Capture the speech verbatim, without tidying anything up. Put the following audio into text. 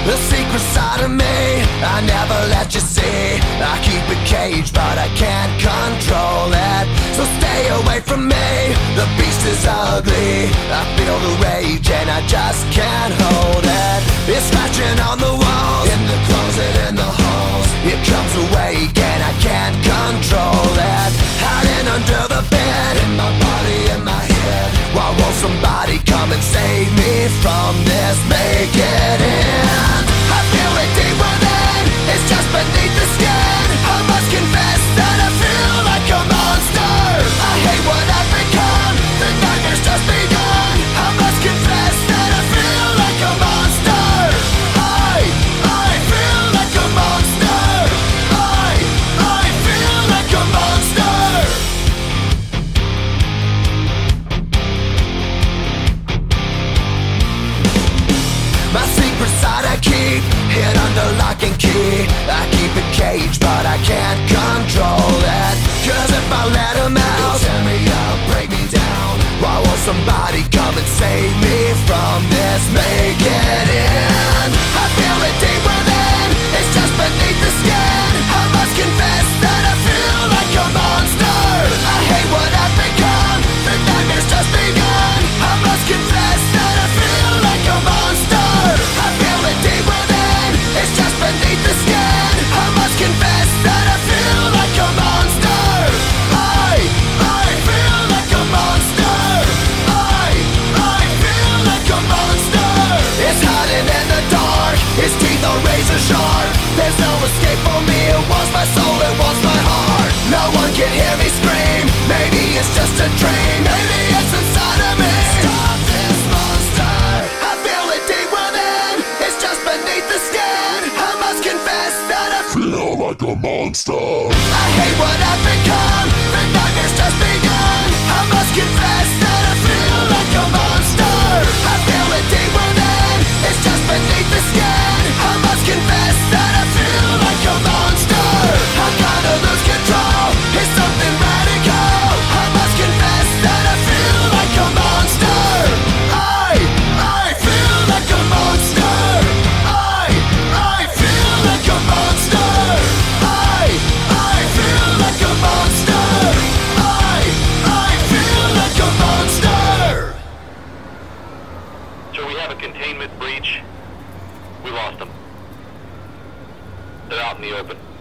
The secret side of me, I never let you see. I keep it caged, but I can't control it. So stay away from me, the beast is ugly. I feel the rage and I just can't hold it. It's scratching on the walls, in the closet, in the halls. It comes awake and I can't control it. Hiding under the bed, in my body, in my head. Why won't somebody come and save me from this? Make it end. I feel it deep within, it's just beneath the skin. I must confess that I feel like a monster. I hate what I've become, the nightmare's just begun. I must confess that I feel like a monster. I, I feel like a monster. I, I feel like a monster. My secret side I keep hid under lock and key. I keep it caged, but I can't control it. Cause if I let him out, he'll tear me up, break me down. Why won't somebody come and save me from this? Make it end. I feel it deep within, it's just beneath the skin. I must confess that I feel like a monster. I hate what I've become, the nightmare's just begun. I must confess that I feel like a monster. I feel it deep within, it's just beneath the skin. I must confess that I feel like a monster. I, I feel like a monster. I, I feel like a monster. It's hiding in the dark, its teeth are razor sharp. There's no escape for me, it wants my soul, it wants my heart. No one can hear me scream, maybe it's just a dream. Maybe it's inside of me. Stop this monster. I feel it deep within, it's just beneath the skin. I must confess that I feel like a monster. I hate what I've become, the nightmare's just begun. I must confess that I feel like a monster. I feel it deep within, it's just beneath the skin. I must confess that I feel like a monster. I gotta lose control, it's something radical. I must confess that I feel like a monster. I, I feel like a monster. I, I feel like a monster. I, I feel like a monster. I, I feel like a monster. So we have a containment breach. We lost them. They're out in the open.